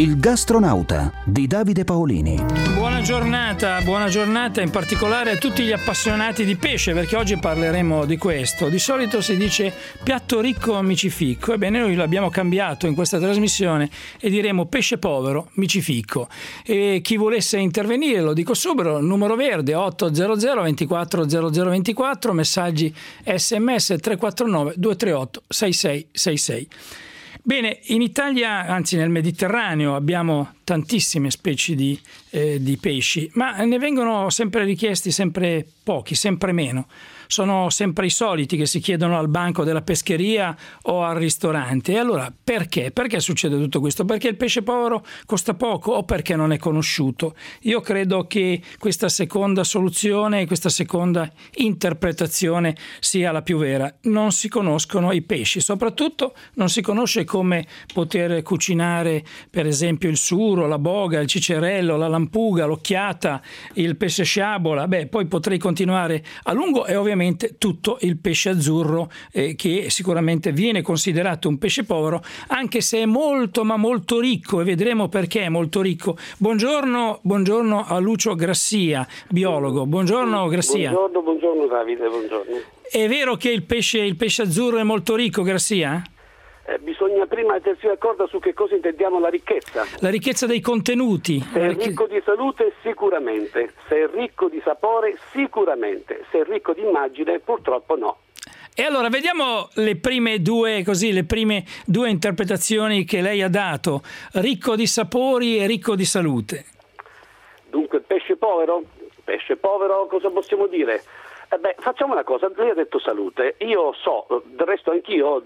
Il gastronauta di Davide Paolini. Buona giornata in particolare a tutti gli appassionati di pesce, perché oggi parleremo di questo. Di solito si dice piatto ricco micificco, ebbene noi l'abbiamo cambiato in questa trasmissione e diremo pesce povero micificco. E chi volesse intervenire, lo dico subito, numero verde 800 24 0024, messaggi SMS 349 238 6666. Bene, in Italia, anzi nel Mediterraneo, abbiamo tantissime specie di pesci, ma ne vengono sempre richiesti sempre pochi, sempre meno. Sono sempre i soliti che si chiedono al banco della pescheria o al ristorante. E allora perché? Perché succede tutto questo? Perché il pesce povero costa poco o perché non è conosciuto? Io credo che questa seconda soluzione, questa seconda interpretazione sia la più vera. Non si conoscono i pesci, soprattutto non si conosce come poter cucinare per esempio il suro, la boga, il cicerello, la lampuga, l'occhiata, il pesce sciabola. Poi potrei continuare a lungo e ovviamente tutto il pesce azzurro che sicuramente viene considerato un pesce povero, anche se è molto ma molto ricco, e vedremo perché è molto ricco. Buongiorno a Lucio Grassia, biologo. Buongiorno Grassia. Buongiorno Davide, buongiorno. È vero che il pesce azzurro è molto ricco, Grassia? Bisogna prima mettersi d'accordo su che cosa intendiamo la ricchezza. La ricchezza dei contenuti. Se è ricco di salute, sicuramente. Se è ricco di sapore, sicuramente. Se è ricco di immagine, purtroppo no. E allora vediamo le prime due interpretazioni che lei ha dato. Ricco di sapori e ricco di salute. Dunque, pesce povero, cosa possiamo dire? Facciamo una cosa, lei ha detto salute, io so, del resto anch'io ho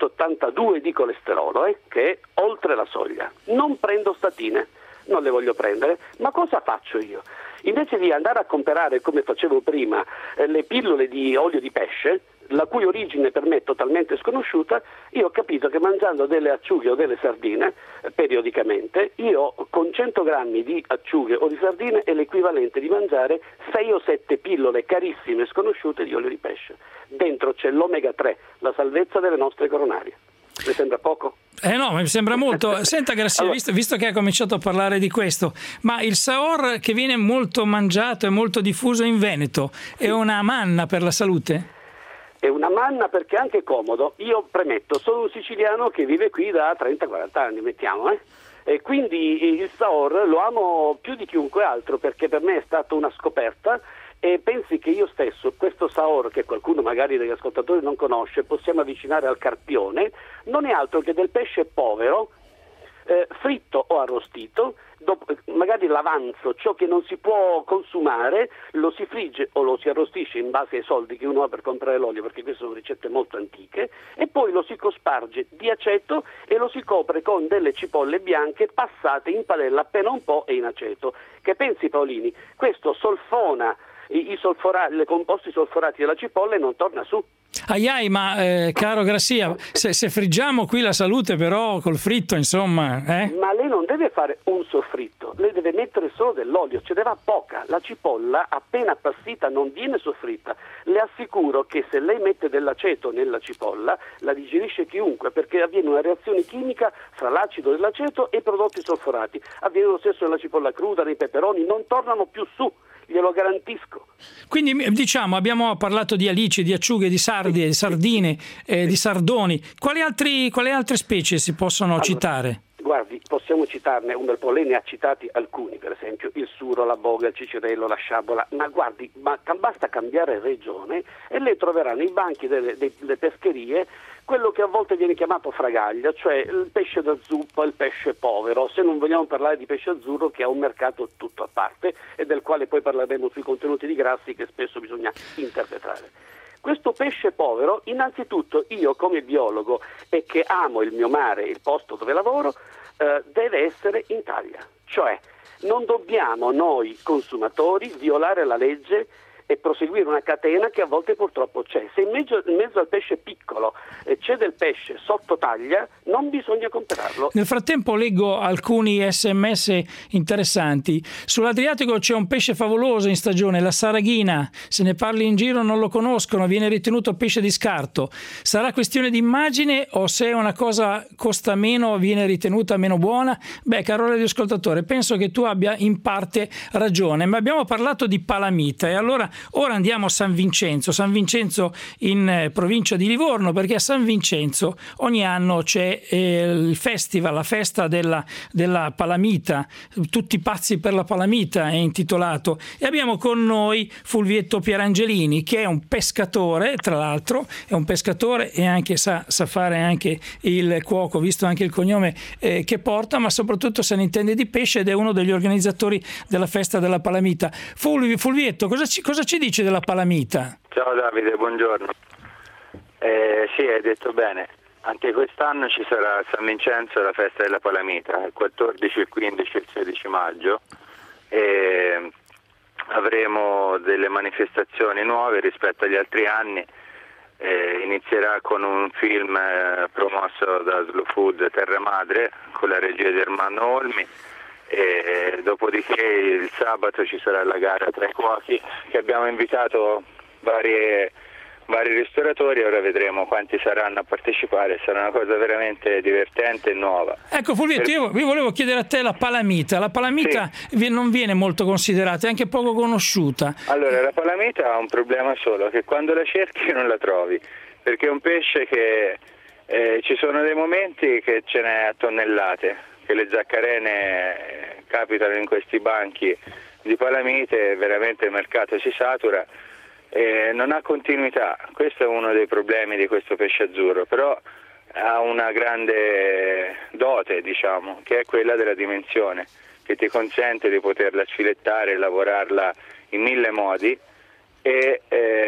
282 di colesterolo, che è oltre la soglia, non prendo statine, non le voglio prendere, ma cosa faccio io? Invece di andare a comprare, come facevo prima, le pillole di olio di pesce, la cui origine per me è totalmente sconosciuta, io ho capito che mangiando delle acciughe o delle sardine periodicamente, io con 100 grammi di acciughe o di sardine è l'equivalente di mangiare 6 o 7 pillole carissime sconosciute di olio di pesce. Dentro c'è l'omega 3, la salvezza delle nostre coronarie. Le sembra poco? No, mi sembra molto. Senta Grassia, allora, visto che ha cominciato a parlare di questo, ma il saor che viene molto mangiato e molto diffuso in Veneto è una manna per la salute? È una manna perché è anche comodo. Io premetto, sono un siciliano che vive qui da 30-40 anni, mettiamo, e quindi il saor lo amo più di chiunque altro perché per me è stata una scoperta. E pensi che io stesso, questo saor che qualcuno magari degli ascoltatori non conosce, possiamo avvicinare al carpione, non è altro che del pesce povero, fritto o arrostito, magari l'avanzo, ciò che non si può consumare, lo si frigge o lo si arrostisce in base ai soldi che uno ha per comprare l'olio, perché queste sono ricette molto antiche, e poi lo si cosparge di aceto e lo si copre con delle cipolle bianche passate in padella appena un po' e in aceto. Che pensi Paolini? Questo solfona i composti solforati della cipolla e non torna su. Ma caro Grassia, se friggiamo qui la salute però col fritto, insomma, Ma lei non deve fare un soffritto, lei deve mettere solo dell'olio, ce ne va poca. La cipolla appena appassita non viene soffritta. Le assicuro che se lei mette dell'aceto nella cipolla la digerisce chiunque, perché avviene una reazione chimica fra l'acido dell'aceto e i prodotti solforati. Avviene lo stesso nella cipolla cruda, nei peperoni, non tornano più su. Glielo garantisco. Quindi diciamo abbiamo parlato di alici, di acciughe, di sardi, di sardine, di sardoni. Quali altre specie si possono citare? Guardi, possiamo citarne un bel po', lei ne ha citati alcuni, per esempio il suro, la boga, il cicerello, la sciabola, ma guardi, basta cambiare regione e lei troverà nei banchi delle pescherie quello che a volte viene chiamato fragaglia, cioè il pesce da zuppa, il pesce povero, se non vogliamo parlare di pesce azzurro che ha un mercato tutto a parte e del quale poi parleremo sui contenuti di grassi che spesso bisogna interpretare. Questo pesce povero, innanzitutto io come biologo e che amo il mio mare, il posto dove lavoro, deve essere in taglia, cioè non dobbiamo noi consumatori violare la legge e proseguire una catena che a volte purtroppo c'è. Se in mezzo al pesce piccolo c'è del pesce sotto taglia, non bisogna comprarlo. Nel frattempo leggo alcuni SMS interessanti. Sull'Adriatico c'è un pesce favoloso in stagione, la saraghina. Se ne parli in giro non lo conoscono, viene ritenuto pesce di scarto. Sarà questione di immagine o se una cosa costa meno viene ritenuta meno buona? Beh, caro radioascoltatore, penso che tu abbia in parte ragione, ma abbiamo parlato di palamita e allora ora andiamo a San Vincenzo in provincia di Livorno, perché a San Vincenzo ogni anno c'è il festival, la festa della palamita, tutti pazzi per la palamita è intitolato, e abbiamo con noi Fulvietto Pierangelini, che è un pescatore, tra l'altro è un pescatore e anche sa fare anche il cuoco, visto anche il cognome che porta, ma soprattutto se ne intende di pesce ed è uno degli organizzatori della festa della palamita. Fulvietto, cosa ci dice della palamita? Ciao Davide, buongiorno. Sì, hai detto bene. Anche quest'anno ci sarà a San Vincenzo la festa della palamita, il 14, il 15 e il 16 maggio. E avremo delle manifestazioni nuove rispetto agli altri anni. Inizierà con un film promosso da Slow Food Terra Madre con la regia di Armando Olmi. E dopodiché il sabato ci sarà la gara tra i cuochi, che abbiamo invitato vari ristoratori, ora vedremo quanti saranno a partecipare, sarà una cosa veramente divertente e nuova. Ecco Fulvietto, io volevo chiedere a te la palamita sì. Non viene molto considerata, è anche poco conosciuta. Allora, la palamita ha un problema solo, che quando la cerchi non la trovi, perché è un pesce che ci sono dei momenti che ce n'è a tonnellate, che le zaccarene capitano in questi banchi di palamite, veramente il mercato si satura e non ha continuità. Questo è uno dei problemi di questo pesce azzurro, però ha una grande dote, diciamo, che è quella della dimensione, che ti consente di poterla sfilettare e lavorarla in 1000 modi e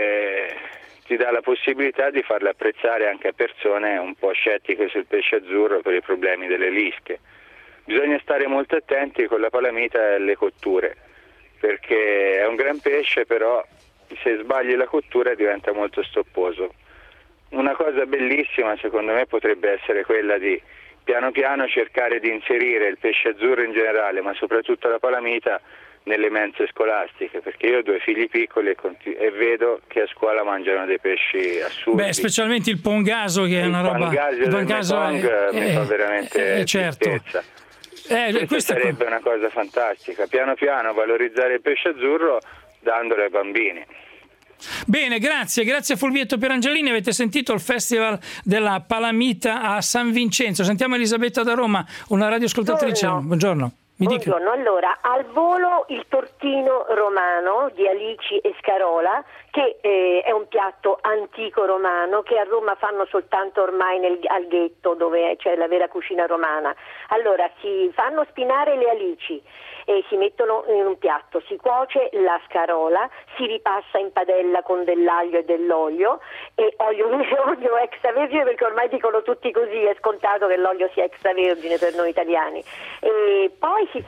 ti dà la possibilità di farla apprezzare anche a persone un po' scettiche sul pesce azzurro per i problemi delle lische. Bisogna stare molto attenti con la palamita e alle cotture, perché è un gran pesce, però se sbagli la cottura diventa molto stopposo. Una cosa bellissima secondo me potrebbe essere quella di piano piano cercare di inserire il pesce azzurro in generale, ma soprattutto la palamita, nelle mense scolastiche, perché io ho 2 figli piccoli e vedo che a scuola mangiano dei pesci assurdi. Beh, specialmente il pongaso, che è una roba. Il pangasio mi fa veramente certo. tristezza. Questa sarebbe una cosa fantastica, piano piano valorizzare il pesce azzurro dandolo ai bambini. Bene, grazie Fulvietto Pierangelini. Avete sentito il festival della palamita a San Vincenzo. Sentiamo Elisabetta da Roma, una radioascoltatrice. Buongiorno. Buongiorno, allora al volo il tortino romano di alici e scarola, che è un piatto antico romano che a Roma fanno soltanto ormai al ghetto, dove c'è la vera cucina romana. Allora si fanno spinare le alici e si mettono in un piatto, si cuoce la scarola, si ripassa in padella con dell'aglio e dell'olio, e olio extravergine, perché ormai dicono tutti così, è scontato che l'olio sia extravergine per noi italiani. E poi si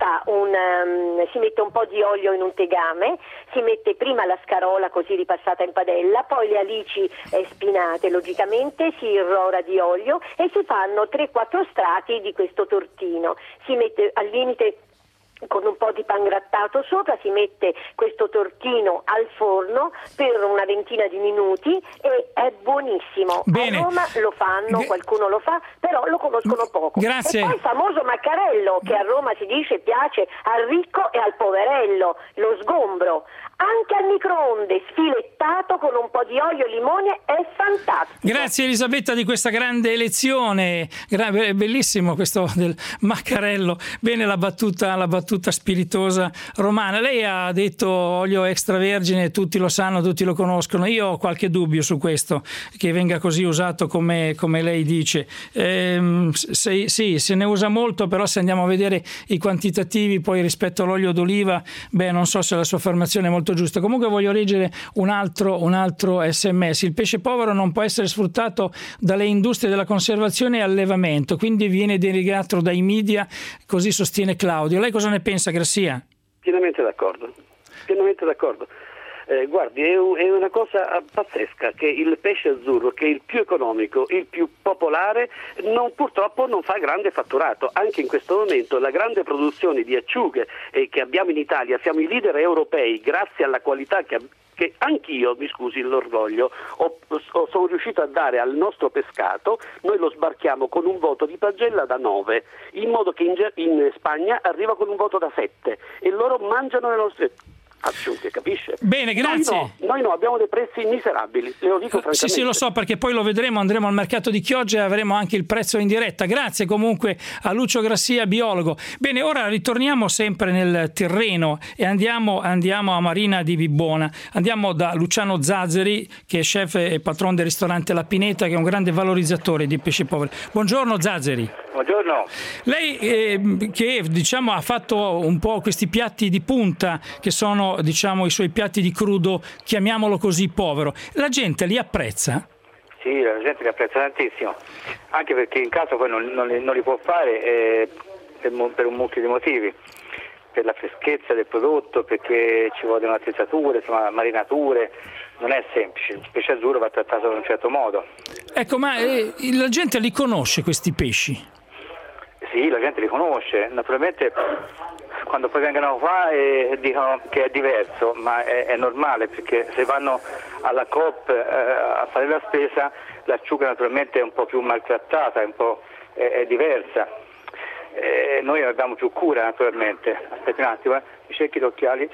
mette un po' di olio in un tegame, si mette prima la scarola così ripassata in padella, poi le alici spinate, logicamente si irrora di olio e si fanno 3-4 strati di questo tortino. Si mette al limite con un po' di pangrattato sopra, si mette questo tortino al forno per una ventina di minuti e è buonissimo. Bene. A Roma lo fanno, qualcuno lo fa, però lo conoscono poco. Grazie. E poi il famoso maccarello, che a Roma si dice piace al ricco e al poverello, lo sgombro, anche al microonde, sfilettato con un po' di olio e limone, è fantastico. Grazie Elisabetta di questa grande lezione, bellissimo questo del maccarello. Bene la battuta spiritosa romana. Lei ha detto olio extravergine, tutti lo sanno, tutti lo conoscono. Io ho qualche dubbio su questo, che venga così usato come lei dice. Sì, se ne usa molto, però se andiamo a vedere i quantitativi poi rispetto all'olio d'oliva, non so se la sua affermazione è molto giusta. Comunque voglio leggere un altro SMS. Il pesce povero non può essere sfruttato dalle industrie della conservazione e allevamento, quindi viene denigrato dai media, così sostiene Claudio. Lei cosa ne pensa, Grassia? Pienamente d'accordo. Guardi, è una cosa pazzesca che il pesce azzurro, che è il più economico, il più popolare, purtroppo non fa grande fatturato. Anche in questo momento la grande produzione di acciughe che abbiamo in Italia, siamo i leader europei grazie alla qualità che anch'io, mi scusi l'orgoglio, sono riuscito a dare al nostro pescato. Noi lo sbarchiamo con un voto di pagella da 9, in modo che in Spagna arriva con un voto da 7 e loro mangiano le nostre acciughe, capisce? Bene, grazie. Noi no, abbiamo dei prezzi miserabili, le lo dico francamente. Sì, lo so, perché poi lo vedremo, andremo al mercato di Chioggia e avremo anche il prezzo in diretta. Grazie comunque a Lucio Grassia, biologo. Bene, ora ritorniamo sempre nel terreno e andiamo a Marina di Bibbona. Andiamo da Luciano Zazzeri, che è chef e patron del ristorante La Pineta, che è un grande valorizzatore di pesci poveri. Buongiorno Zazzeri. Buongiorno. Lei che ha fatto un po' questi piatti di punta, che sono i suoi piatti di crudo, chiamiamolo così, povero, la gente li apprezza? Sì, la gente li apprezza tantissimo, anche perché in casa poi non li può fare per un mucchio di motivi, per la freschezza del prodotto, perché ci vogliono attrezzature, insomma, marinature. Non è semplice, il pesce azzurro va trattato in un certo modo. Ecco, ma la gente li conosce questi pesci? Sì, la gente li conosce, naturalmente quando poi vengono qua dicono che è diverso, ma è normale, perché se vanno alla Coop a fare la spesa, l'acciuga naturalmente è un po' più maltrattata, è diversa. Noi abbiamo più cura naturalmente. Aspetti un attimo, mi cerchi gli occhiali.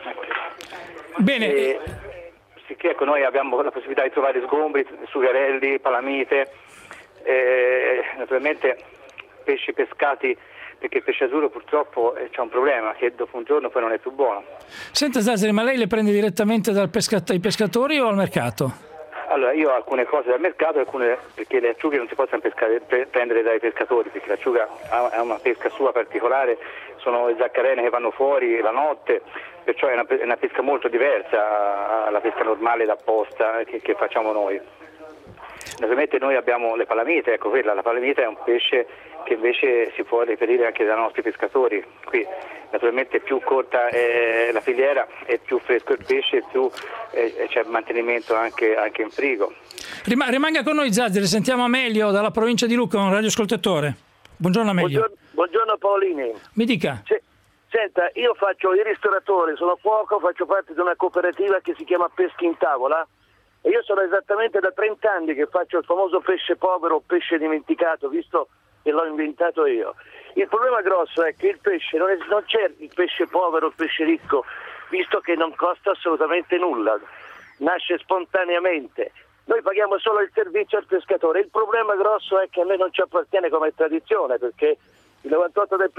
Bene. Sicché ecco, noi abbiamo la possibilità di trovare sgombri, sugherelli, palamite, naturalmente pesci pescati, perché il pesce azzurro purtroppo c'è un problema, che dopo un giorno poi non è più buono. Senta Zazzeri, ma lei le prende direttamente dai pescatori o al mercato? Allora, io ho alcune cose dal mercato, alcune perché le acciughe non si possono prendere dai pescatori, perché l'acciuga ha una pesca sua particolare, sono le zaccarene che vanno fuori la notte, perciò è una pesca molto diversa alla pesca normale da posta che facciamo noi. Naturalmente noi abbiamo le palamite, ecco quella, la palamita è un pesce che invece si può reperire anche dai nostri pescatori. Qui naturalmente più corta è la filiera e più fresco il pesce, più c'è mantenimento anche in frigo. Rimanga con noi Zazzeri, sentiamo Amelio dalla provincia di Lucca, un radioascoltatore. Buongiorno Amelio. Buongiorno Paolini. Mi dica. Senta, io faccio il ristoratore, sono cuoco, faccio parte di una cooperativa che si chiama Peschi in Tavola. E io sono esattamente da 30 anni che faccio il famoso pesce povero o pesce dimenticato, visto che l'ho inventato io. Il problema grosso è che il pesce non c'è il pesce povero o il pesce ricco, visto che non costa assolutamente nulla, nasce spontaneamente. Noi paghiamo solo il servizio al pescatore. Il problema grosso è che a noi non ci appartiene come tradizione, perché il 98% del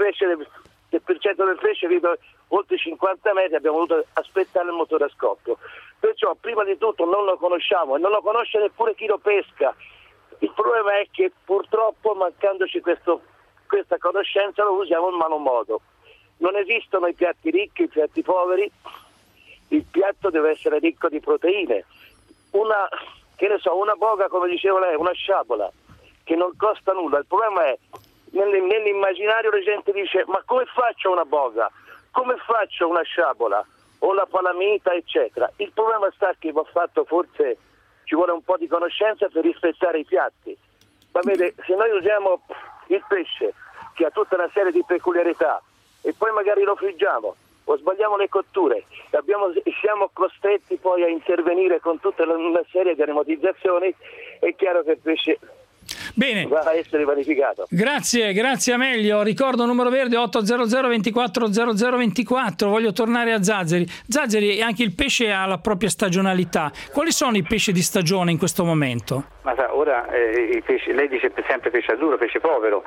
pesce vive oltre 50 metri, abbiamo dovuto aspettare il motore a scoppio. Perciò prima di tutto non lo conosciamo e non lo conosce neppure chi lo pesca. Il problema è che purtroppo, mancandoci questa conoscenza, lo usiamo in malo modo. Non esistono i piatti ricchi, i piatti poveri. Il piatto deve essere ricco di proteine. Una boga, come diceva lei, una sciabola che non costa nulla. Il problema è nell'immaginario la gente dice: ma come faccio una boga? Come faccio una sciabola? O la palamita, eccetera. Il problema sta che va fatto, forse ci vuole un po' di conoscenza per rispettare i piatti. Ma vede, se noi usiamo il pesce, che ha tutta una serie di peculiarità, e poi magari lo friggiamo, o sbagliamo le cotture, siamo costretti poi a intervenire con tutta una serie di aromatizzazioni, è chiaro che il pesce Bene. va a essere vanificato. Grazie Amelio. Ricordo numero verde 800 24 0024. Voglio tornare a Zazzeri. Zazzeri, anche il pesce ha la propria stagionalità. Quali sono i pesci di stagione in questo momento? Ma sa, ora i pesci, lei dice sempre pesce azzurro, pesce povero.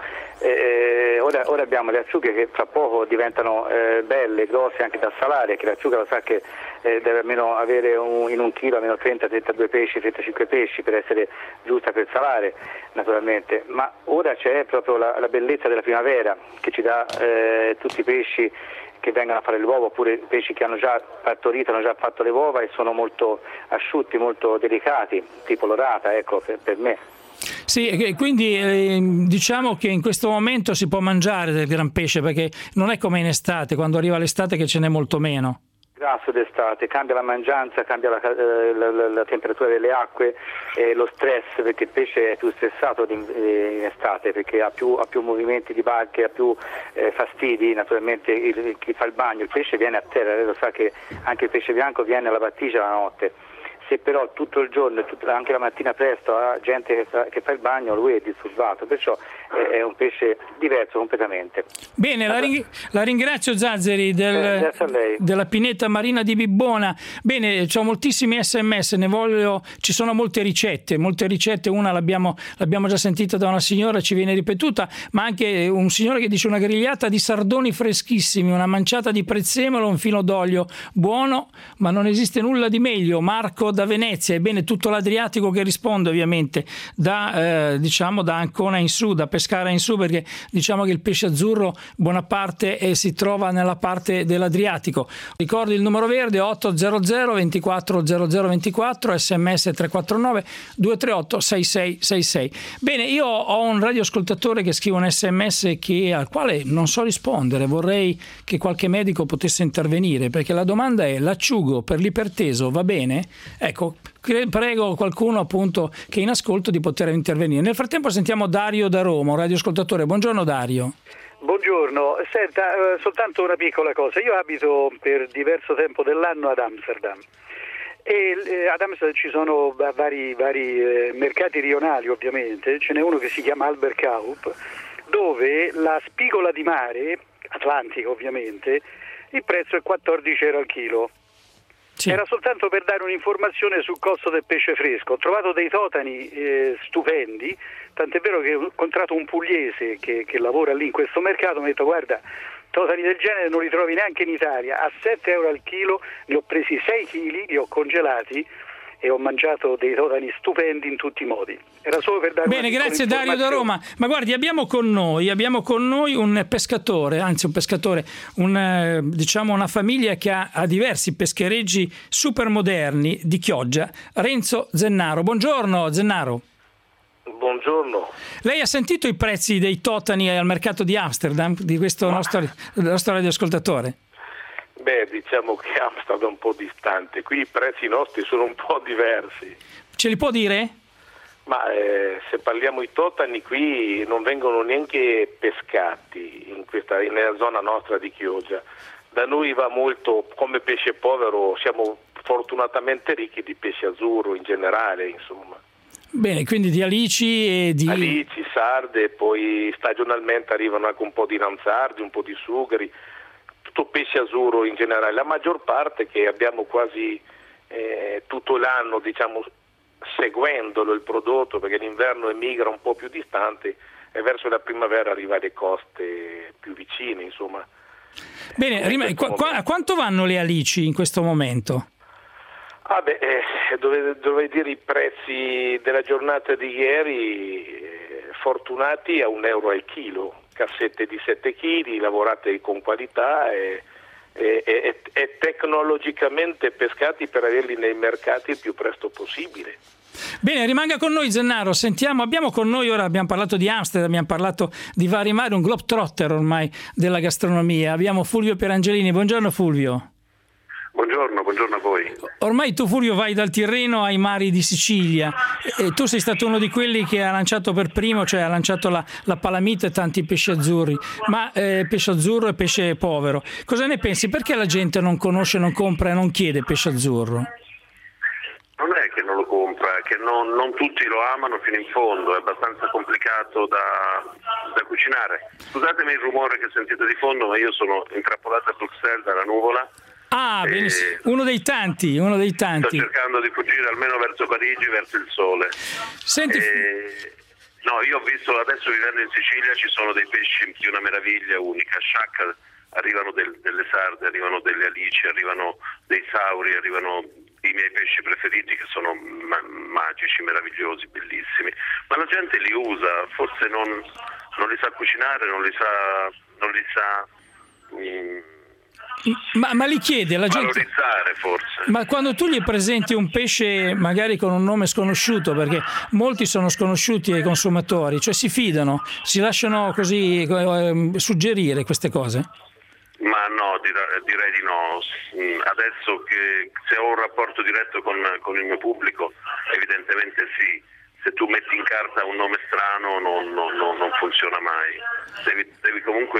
Ora abbiamo le acciughe che fra poco diventano belle, grosse, anche da salare, che l'acciuga lo sa che deve almeno avere in un chilo almeno 30-32 pesci, 35 pesci per essere giusta per salare, naturalmente. Ma ora c'è proprio la bellezza della primavera che ci dà tutti i pesci che vengono a fare l'uovo, oppure pesci che hanno già partorito, hanno già fatto le uova e sono molto asciutti, molto delicati, tipo l'orata, ecco, per me. Sì, quindi diciamo che in questo momento si può mangiare del gran pesce, perché non è come in estate, quando arriva l'estate che ce n'è molto meno. grasso d'estate, cambia la mangianza, cambia la temperatura delle acque, lo stress, perché il pesce è più stressato in estate, perché ha più movimenti di barche, ha più fastidi. Naturalmente chi fa il bagno, il pesce viene a terra, lei lo sa che anche il pesce bianco viene alla battigia la notte. Se però tutto il giorno, anche la mattina presto, ha gente che fa il bagno, lui è disturbato, perciò è un pesce diverso completamente. Bene, la ringrazio Zazzeri della Pineta Marina di Bibbona. Bene, c'ho moltissimi SMS, ci sono molte ricette, una l'abbiamo già sentita da una signora, ci viene ripetuta, ma anche un signore che dice una grigliata di sardoni freschissimi, una manciata di prezzemolo, un filo d'olio buono, ma non esiste nulla di meglio. Marco da Venezia, ebbene tutto l'Adriatico che risponde ovviamente da Ancona in su, da Pescara in su, perché diciamo che il pesce azzurro buona parte si trova nella parte dell'Adriatico. Ricordi il numero verde 800 24 0024, sms 349 238 6666. Bene, io ho un radioascoltatore che scrive un sms al quale non so rispondere, vorrei che qualche medico potesse intervenire, perché la domanda è: l'acciugo per l'iperteso va bene? Ecco, prego qualcuno appunto che è in ascolto di poter intervenire. Nel frattempo sentiamo Dario da Roma, un radioascoltatore. Buongiorno Dario. Buongiorno, senta, soltanto una piccola cosa. Io abito per diverso tempo dell'anno ad Amsterdam e ad Amsterdam ci sono vari mercati rionali, ovviamente. Ce n'è uno che si chiama Alberkaup, dove la spigola di mare, atlantica ovviamente, il prezzo è 14 euro al chilo. Sì. Era soltanto per dare un'informazione sul costo del pesce fresco. Ho trovato dei totani stupendi, tant'è vero che ho incontrato un pugliese che lavora lì in questo mercato, mi ha detto: guarda, totani del genere non li trovi neanche in Italia, a 7 euro al chilo. Ne ho presi 6 kg, li ho congelati e ho mangiato dei totani stupendi in tutti i modi. Era solo per dare Bene, grazie Dario da Roma. Ma guardi, abbiamo con noi un pescatore, una famiglia che ha diversi peschereggi super moderni di Chioggia, Renzo Zennaro. Buongiorno Zennaro. Buongiorno. Lei ha sentito i prezzi dei totani al mercato di Amsterdam di questo nostro radioascoltatore? Beh, diciamo che Amsterdam è un po' distante, qui i prezzi nostri sono un po' diversi. Ce li può dire? Ma se parliamo di totani, qui non vengono neanche pescati nella zona nostra di Chioggia. Da noi va molto come pesce povero, siamo fortunatamente ricchi di pesce azzurro in generale, insomma. Bene, quindi di alici e di... alici, sarde, poi stagionalmente arrivano anche un po' di lanzardi, un po' di sugheri, tutto pesce azzurro in generale. La maggior parte, che abbiamo quasi tutto l'anno, diciamo, seguendolo il prodotto, perché l'inverno emigra un po' più distante e verso la primavera arriva alle coste più vicine, insomma. Bene, a quanto vanno le alici in questo momento? Dovrei dire i prezzi della giornata di ieri, fortunati a €1 al chilo, cassette di 7 kg, lavorate con qualità e tecnologicamente pescati per averli nei mercati il più presto possibile. Bene, rimanga con noi Zennaro, abbiamo con noi ora, abbiamo parlato di Amsterdam, abbiamo parlato di vari mari, un globetrotter ormai della gastronomia. Abbiamo Fulvio Pierangelini. Buongiorno Fulvio. Buongiorno a voi. Ormai tu Fulvio vai dal Tirreno ai mari di Sicilia e tu sei stato uno di quelli che ha lanciato per primo, cioè ha lanciato la palamita e tanti pesci azzurri, ma pesce azzurro e pesce povero. Cosa ne pensi? Perché la gente non conosce, non compra e non chiede pesce azzurro? Non è che non lo compra, è che non tutti lo amano fino in fondo, è abbastanza complicato da cucinare. Scusatemi il rumore che sentite di fondo, ma io sono intrappolato a Bruxelles dalla nuvola. Benissimo. Uno dei tanti. Sto cercando di fuggire almeno verso Parigi, verso il sole. Senti. No, io ho visto, adesso vivendo in Sicilia ci sono dei pesci di una meraviglia unica. Sciacca, arrivano delle sarde, arrivano delle alici, arrivano dei sauri, arrivano i miei pesci preferiti che sono magici, meravigliosi, bellissimi. Ma la gente li usa, forse non li sa cucinare, non li sa ma li chiede la gente, valorizzare forse. Ma quando tu gli presenti un pesce magari con un nome sconosciuto, perché molti sono sconosciuti ai consumatori, cioè si fidano, si lasciano così suggerire queste cose? Ma no, direi di no. Adesso che se ho un rapporto diretto con il mio pubblico, evidentemente sì. Se tu metti in carta un nome strano non funziona mai. Devi comunque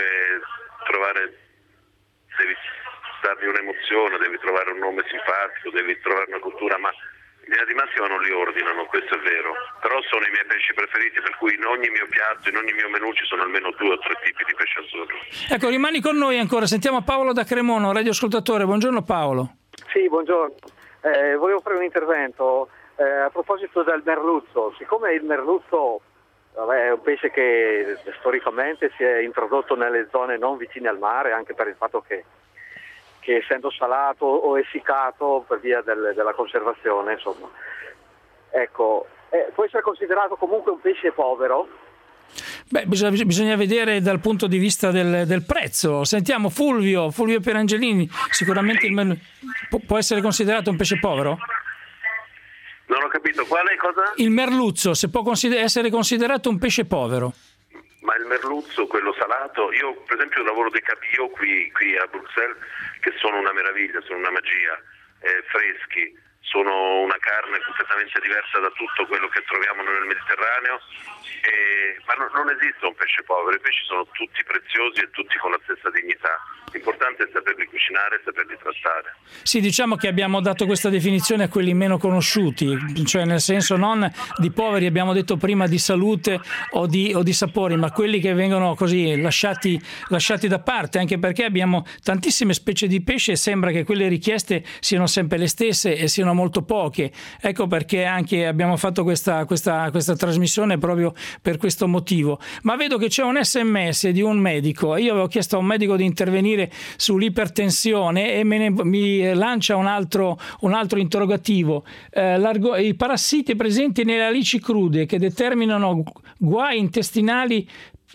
devi dargli un'emozione, devi trovare un nome simpatico, devi trovare una cultura, ma in linea di massima non li ordinano, questo è vero. Però sono i miei pesci preferiti, per cui in ogni mio piatto, in ogni mio menù ci sono almeno 2 o 3 tipi di pesce azzurro. Ecco, rimani con noi ancora, sentiamo Paolo da Cremono, radioascoltatore. Buongiorno Paolo. Sì, buongiorno. Volevo fare un intervento a proposito del merluzzo. Siccome il merluzzo è un pesce che storicamente si è introdotto nelle zone non vicine al mare, anche per il fatto che essendo salato o essiccato per via della conservazione, insomma, ecco, può essere considerato comunque un pesce povero? Beh, bisogna vedere dal punto di vista del prezzo. Sentiamo Fulvio Pierangelini. Sicuramente può essere considerato un pesce povero? Non ho capito, quale cosa? Il merluzzo, se può essere considerato un pesce povero. Ma il merluzzo, quello salato, io per esempio lavoro dei cabillaud qui a Bruxelles, che sono una meraviglia, sono una magia, freschi, sono una carne completamente diversa da tutto quello che troviamo nel Mediterraneo, ma non esiste un pesce povero, i pesci sono tutti preziosi e tutti con la stessa dignità. L'importante è saperli cucinare e saperli trattare. Sì, diciamo che abbiamo dato questa definizione a quelli meno conosciuti, cioè nel senso non di poveri, abbiamo detto prima di salute o di sapori, ma quelli che vengono così lasciati da parte, anche perché abbiamo tantissime specie di pesce e sembra che quelle richieste siano sempre le stesse e siano molto poche. Ecco perché anche abbiamo fatto questa trasmissione proprio per questo motivo. Ma vedo che c'è un SMS di un medico. Io avevo chiesto a un medico di intervenire sull'ipertensione e mi lancia un altro interrogativo. I parassiti presenti nelle alici crude che determinano guai intestinali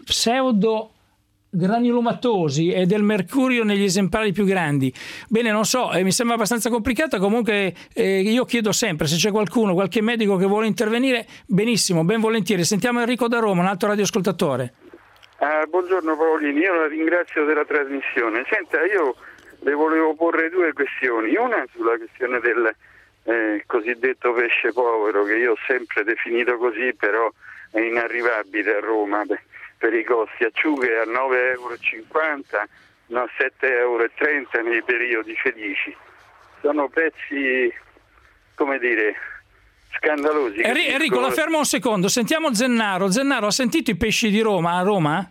pseudogranulomatosi e del mercurio negli esemplari più grandi. Bene, non so, mi sembra abbastanza complicata. Comunque io chiedo sempre se c'è qualche medico che vuole intervenire. Benissimo, ben volentieri. Sentiamo Enrico da Roma, un altro radioascoltatore. Buongiorno Paolini, io la ringrazio della trasmissione. Senta, io le volevo porre 2 questioni. Una sulla questione del cosiddetto pesce povero, che io ho sempre definito così, però è inarrivabile a Roma per i costi. Acciughe a 9,50 €, no, 7,30 € nei periodi felici. Sono prezzi, come dire, scandalosi. Enrico, la fermo un secondo, sentiamo Zennaro. Zennaro, ha sentito i pesci di Roma? A Roma?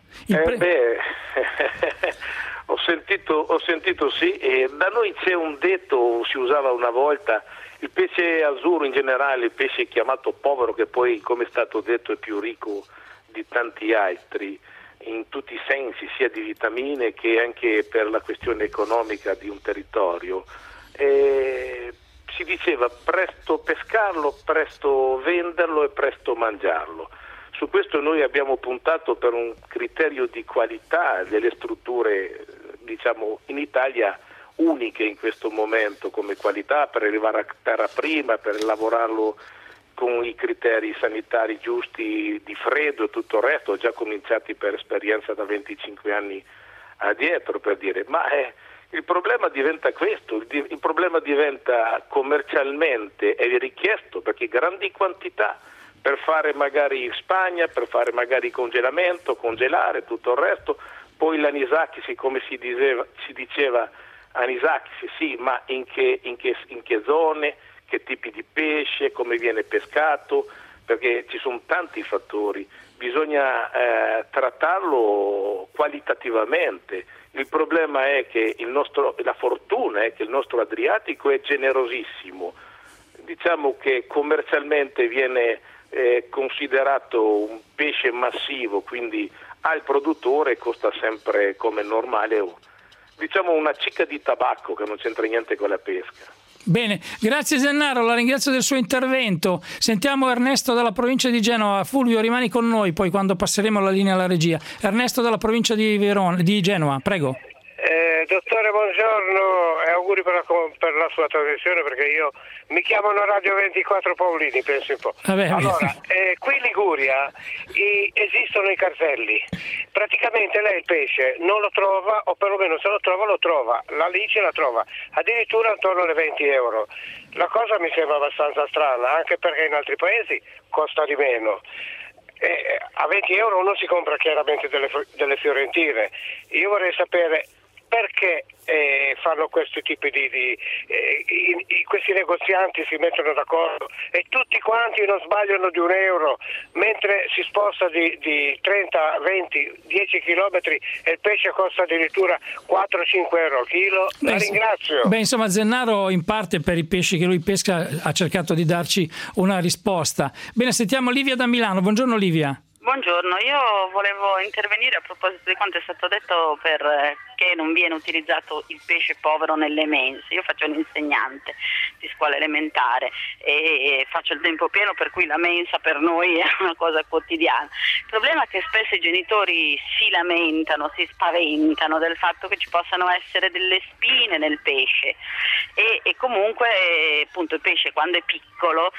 Ho sentito sì, e da noi c'è un detto, si usava una volta, il pesce azzurro in generale, il pesce chiamato povero, che poi, come è stato detto, è più ricco di tanti altri in tutti i sensi, sia di vitamine che anche per la questione economica di un territorio. Si diceva presto pescarlo, presto venderlo e presto mangiarlo. Su questo noi abbiamo puntato per un criterio di qualità delle strutture, diciamo, in Italia uniche in questo momento come qualità, per arrivare a terra prima, per lavorarlo con i criteri sanitari giusti di freddo e tutto il resto, già cominciati per esperienza da 25 anni addietro, per dire, ma il problema diventa questo, il problema diventa commercialmente è richiesto, perché grandi quantità per fare magari in Spagna, per fare magari congelamento, congelare tutto il resto, poi l'anisakisi, come si diceva anisakisi, sì, ma in che zone, che tipi di pesce, come viene pescato, perché ci sono tanti fattori, bisogna trattarlo qualitativamente. Il problema è che la fortuna è che il nostro Adriatico è generosissimo, diciamo che commercialmente viene considerato un pesce massivo, quindi al produttore costa sempre come normale, diciamo una cicca di tabacco che non c'entra niente con la pesca. Bene, grazie Zennaro, la ringrazio del suo intervento. Sentiamo Ernesto dalla provincia di Genova. Fulvio, rimani con noi poi quando passeremo la linea alla regia. Ernesto dalla provincia di Genova, prego. Dottore, buongiorno e auguri per la sua trasmissione, perché io mi chiamano Radio 24 Paolini, penso un po'. Allora, qui in Liguria esistono i cartelli. Praticamente lei il pesce non lo trova, o perlomeno se lo trova, l'alice la trova addirittura attorno alle 20 euro. La cosa mi sembra abbastanza strana, anche perché in altri paesi costa di meno. A 20 euro uno si compra chiaramente delle fiorentine. Io vorrei sapere perché fanno questi tipi questi negozianti si mettono d'accordo e tutti quanti non sbagliano di €1, mentre si sposta di 30, 20, 10 chilometri e il pesce costa addirittura 4-5 euro al chilo. La ringrazio. Insomma, Zennaro in parte per i pesci che lui pesca ha cercato di darci una risposta. Bene, sentiamo Livia da Milano. Buongiorno Livia. Buongiorno, io volevo intervenire a proposito di quanto è stato detto che non viene utilizzato il pesce povero nelle mense. Io faccio l'insegnante di scuola elementare e faccio il tempo pieno, per cui la mensa per noi è una cosa quotidiana. Il problema è che spesso i genitori si lamentano, si spaventano del fatto che ci possano essere delle spine nel pesce e comunque appunto il pesce quando è piccolo,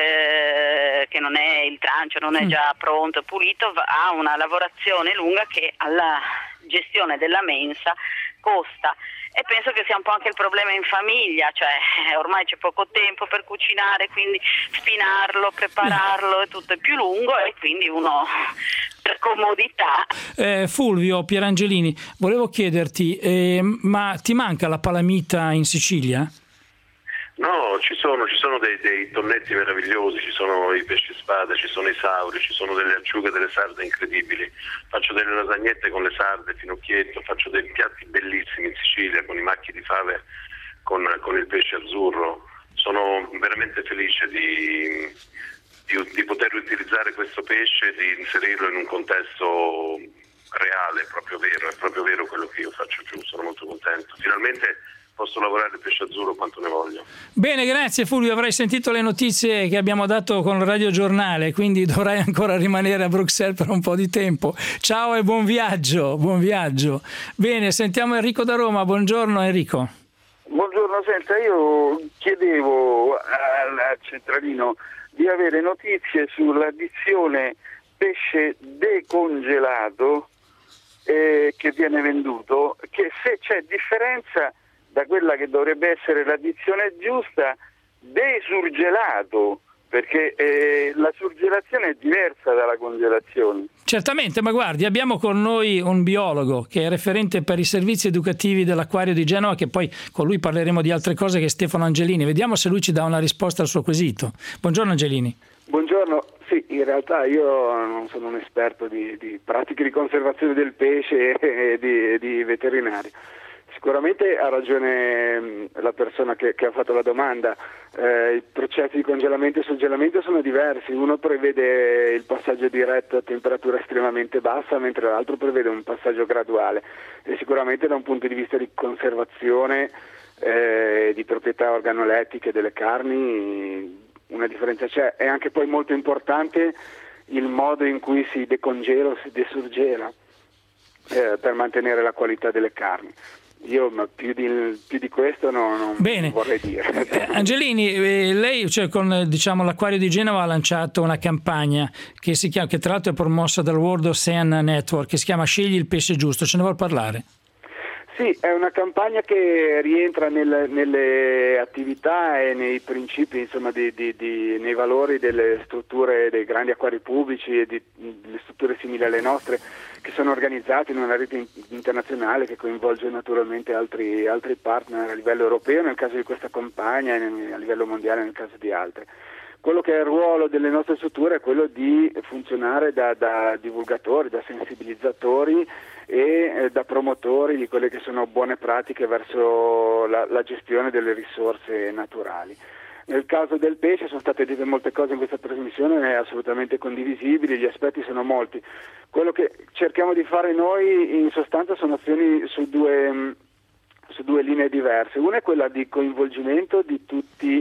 che non è il trancio, non è già pronto, pulito, ha una lavorazione lunga che alla gestione della mensa costa, e penso che sia un po' anche il problema in famiglia, cioè ormai c'è poco tempo per cucinare, quindi spinarlo, prepararlo è tutto più lungo e quindi uno per comodità. Fulvio Pierangelini, volevo chiederti, ma ti manca la palamita in Sicilia? No, ci sono dei tonnetti meravigliosi, ci sono i pesci spada, ci sono i sauri, ci sono delle acciughe, delle sarde incredibili. Faccio delle lasagnette con le sarde, finocchietto, faccio dei piatti bellissimi in Sicilia con i macchi di fave, con il pesce azzurro. Sono veramente felice di poter utilizzare questo pesce e di inserirlo in un contesto reale, è proprio vero quello che io faccio giù, sono molto contento. Finalmente posso lavorare il pesce azzurro quanto ne voglio. Bene, grazie Fulvio, avrai sentito le notizie che abbiamo dato con il Radio Giornale, quindi dovrai ancora rimanere a Bruxelles per un po' di tempo. Ciao e buon viaggio. Bene, sentiamo Enrico da Roma. Buongiorno Enrico. Buongiorno, senta, io chiedevo al centralino di avere notizie sull'addizione pesce decongelato che viene venduto, che se c'è differenza da quella che dovrebbe essere l'addizione giusta desurgelato, perché la surgelazione è diversa dalla congelazione. Certamente, ma guardi, abbiamo con noi un biologo che è referente per i servizi educativi dell'Acquario di Genova, che poi con lui parleremo di altre cose, che è Stefano Angelini. Vediamo se lui ci dà una risposta al suo quesito. Buongiorno Angelini. Buongiorno, sì, in realtà io non sono un esperto di pratiche di conservazione del pesce e di veterinario. Sicuramente ha ragione la persona che ha fatto la domanda, i processi di congelamento e surgelamento sono diversi, uno prevede il passaggio diretto a temperatura estremamente bassa, mentre l'altro prevede un passaggio graduale, e sicuramente da un punto di vista di conservazione di proprietà organolettiche delle carni una differenza c'è. È anche poi molto importante il modo in cui si decongela o si desurgela per mantenere la qualità delle carni. Io più di questo non vorrei dire. Angelini, lei con l'Acquario di Genova ha lanciato una campagna che tra l'altro è promossa dal World Ocean Network, che si chiama Scegli il pesce giusto. Ce ne vuol parlare? Sì, è una campagna che rientra nelle attività e nei principi, insomma, nei valori delle strutture dei grandi acquari pubblici e delle strutture simili alle nostre, che sono organizzate in una rete internazionale che coinvolge naturalmente altri partner a livello europeo nel caso di questa campagna e a livello mondiale nel caso di altre. Quello che è il ruolo delle nostre strutture è quello di funzionare da divulgatori, da sensibilizzatori e da promotori di quelle che sono buone pratiche verso la gestione delle risorse naturali. Nel caso del pesce sono state dette molte cose in questa trasmissione assolutamente condivisibili, gli aspetti sono molti. Quello che cerchiamo di fare noi in sostanza sono azioni su due linee diverse. Una è quella di coinvolgimento di tutti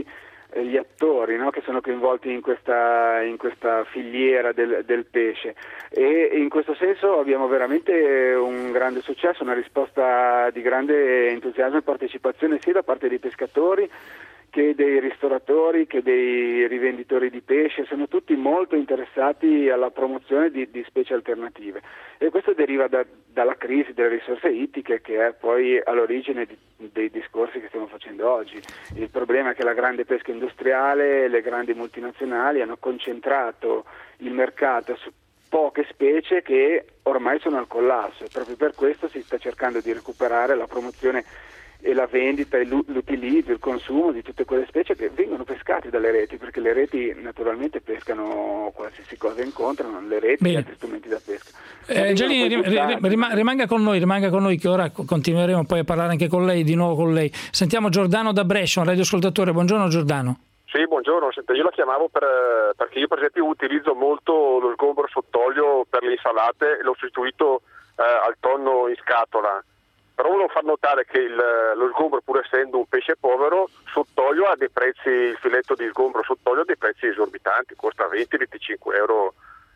gli attori, no, che sono coinvolti in questa filiera del pesce, e in questo senso abbiamo veramente un grande successo, una risposta di grande entusiasmo e partecipazione sia da parte dei pescatori che dei ristoratori, che dei rivenditori di pesce. Sono tutti molto interessati alla promozione di specie alternative, e questo deriva dalla crisi delle risorse ittiche, che è poi all'origine dei discorsi che stiamo facendo oggi. Il problema è che la grande pesca industriale, le grandi multinazionali hanno concentrato il mercato su poche specie che ormai sono al collasso, e proprio per questo si sta cercando di recuperare la promozione e la vendita e l'utilizzo, il consumo di tutte quelle specie che vengono pescate dalle reti, perché le reti naturalmente pescano qualsiasi cosa incontrano, le reti e altri strumenti da pesca. Giannini, rimanga con noi che ora continueremo poi a parlare anche con lei, di nuovo con lei. Sentiamo Giordano da Brescia, un radioascoltatore. Buongiorno Giordano. Sì, buongiorno. Senta, io la chiamavo perché io per esempio utilizzo molto lo sgombro sott'olio per le insalate e l'ho sostituito al tonno in scatola. Però volevo far notare che lo sgombro, pur essendo un pesce povero, sott'olio ha dei prezzi, il filetto di sgombro sott'olio ha dei prezzi esorbitanti, costa 20-25 euro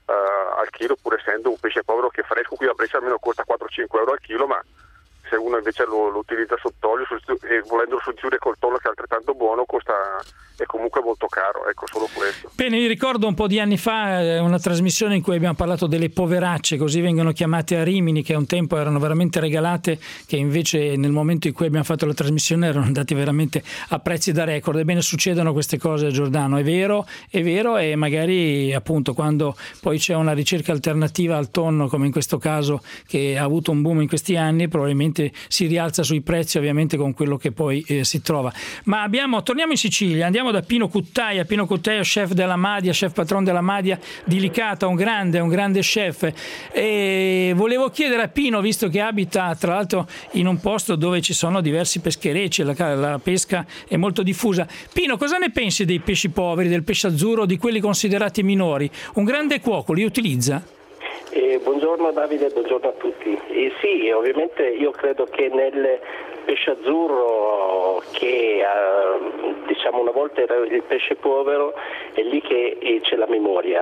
al chilo, pur essendo un pesce povero che fresco qui a Brescia almeno costa 4-5 euro al chilo, ma se uno invece lo utilizza sott'olio e volendolo sostituire col tonno, che è altrettanto buono, è comunque molto caro, ecco, solo questo. Bene, mi ricordo un po' di anni fa una trasmissione in cui abbiamo parlato delle poveracce, così vengono chiamate a Rimini, che un tempo erano veramente regalate, che invece nel momento in cui abbiamo fatto la trasmissione erano andati veramente a prezzi da record. Ebbene, succedono queste cose, Giordano, è vero, e magari appunto quando poi c'è una ricerca alternativa al tonno, come in questo caso che ha avuto un boom in questi anni, probabilmente si rialza sui prezzi, ovviamente con quello che poi si trova. Ma torniamo in Sicilia, andiamo da Pino Cuttaia, chef della Madia, chef patron della Madia di Licata, un grande chef, e volevo chiedere a Pino, visto che abita tra l'altro in un posto dove ci sono diversi pescherecci, la pesca è molto diffusa. Pino, cosa ne pensi dei pesci poveri, del pesce azzurro, di quelli considerati minori? Un grande cuoco li utilizza? Buongiorno Davide, buongiorno a tutti. Sì, ovviamente io credo che nel pesce azzurro, che diciamo una volta era il pesce povero, è lì che c'è la memoria.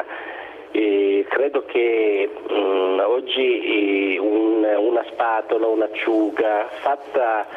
Credo che oggi una spatola, un'acciuga fatta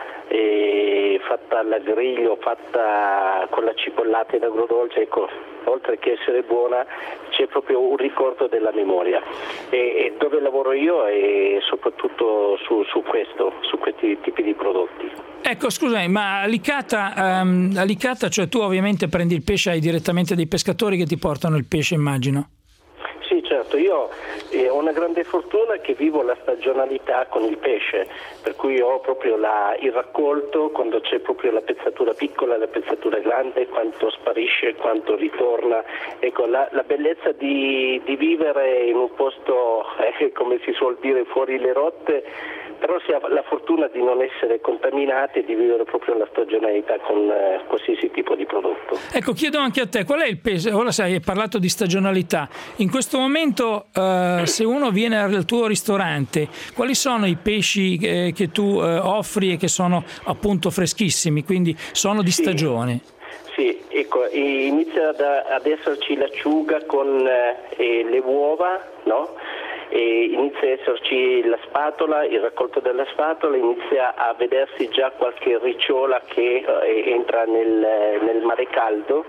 alla griglio, fatta con la cipollata in agrodolce, ecco, oltre che essere buona, c'è proprio un ricordo della memoria. E dove lavoro io è soprattutto su questi tipi di prodotti. Ecco, scusami, ma a Licata, cioè tu ovviamente prendi il pesce, hai direttamente dei pescatori che ti portano il pesce, immagino? Sì, certo, io ho una grande fortuna che vivo la stagionalità con il pesce, per cui ho proprio il raccolto, quando c'è proprio la pezzatura piccola, la pezzatura grande, quanto sparisce, quanto ritorna. Ecco, la bellezza di vivere in un posto, come si suol dire, fuori le rotte, però si ha la fortuna di non essere contaminati e di vivere proprio la stagionalità con qualsiasi tipo di prodotto. Ecco, chiedo anche a te, qual è il pesce? Ora sai, hai parlato di stagionalità. In questo momento, se uno viene al tuo ristorante, quali sono i pesci che tu offri e che sono appunto freschissimi, quindi sono di stagione? Sì, ecco, inizia ad esserci l'acciuga con le uova, no? E inizia a esserci la spatola, il raccolto della spatola, inizia a vedersi già qualche ricciola che entra nel mare caldo,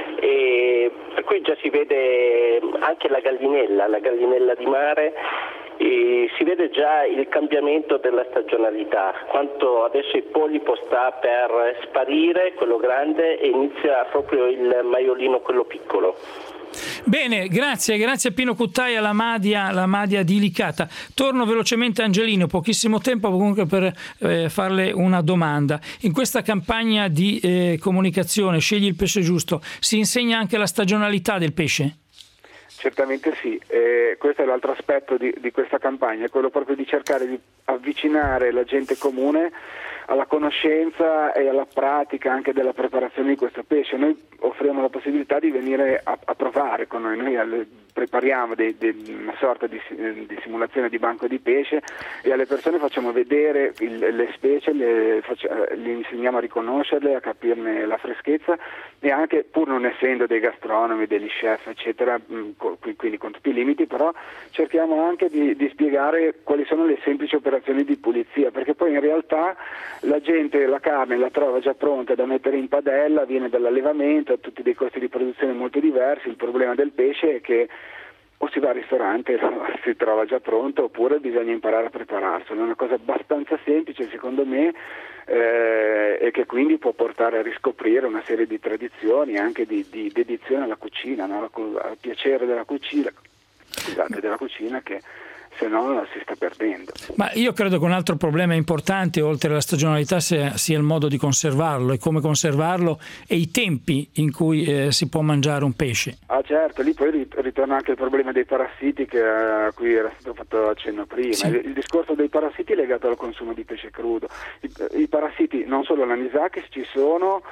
e per cui già si vede anche la gallinella di mare, e si vede già il cambiamento della stagionalità, quanto adesso il polipo sta per sparire, quello grande, e inizia proprio il maiolino, quello piccolo. Bene, grazie a Pino Cuttaia, la Madia di Licata. Torno velocemente a Angelino, pochissimo tempo comunque per farle una domanda. In questa campagna di comunicazione, scegli il pesce giusto, si insegna anche la stagionalità del pesce? Certamente sì, questo è l'altro aspetto di questa campagna, è quello proprio di cercare di avvicinare la gente comune alla conoscenza e alla pratica anche della preparazione di questo pesce. Noi offriamo la possibilità di venire a provare con noi prepariamo una sorta di simulazione di banco di pesce e alle persone facciamo vedere le specie, gli insegniamo a riconoscerle, a capirne la freschezza, e anche, pur non essendo dei gastronomi, degli chef eccetera, quindi con tutti i limiti, però cerchiamo anche di spiegare quali sono le semplici operazioni di pulizia, perché poi in realtà la gente la carne la trova già pronta da mettere in padella, viene dall'allevamento, ha tutti dei costi di produzione molto diversi. Il problema del pesce è che o si va al ristorante, si trova già pronto, oppure bisogna imparare a prepararselo. È una cosa abbastanza semplice secondo me, e che quindi può portare a riscoprire una serie di tradizioni, anche di dedizione alla cucina, no? Al piacere della cucina, che se no si sta perdendo. Ma io credo che un altro problema importante, oltre alla stagionalità, sia il modo di conservarlo e come conservarlo e i tempi in cui si può mangiare un pesce. Ah certo, lì poi ritorna anche il problema dei parassiti a cui era stato fatto accenno prima. Sì. Il discorso dei parassiti è legato al consumo di pesce crudo. I parassiti non solo l'anisakis ci sono,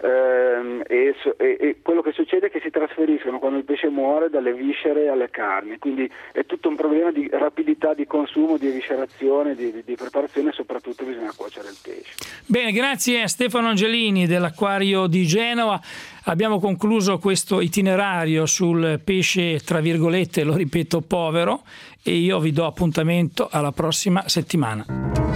e quello che succede è che si trasferiscono quando il pesce muore dalle viscere alle carni, quindi è tutto un problema di rapidità di consumo, di eviscerazione, di preparazione, e soprattutto bisogna cuocere il pesce. Bene, grazie a Stefano Angelini dell'Acquario di Genova. Abbiamo concluso questo itinerario sul pesce, tra virgolette, lo ripeto, povero, e io vi do appuntamento alla prossima settimana.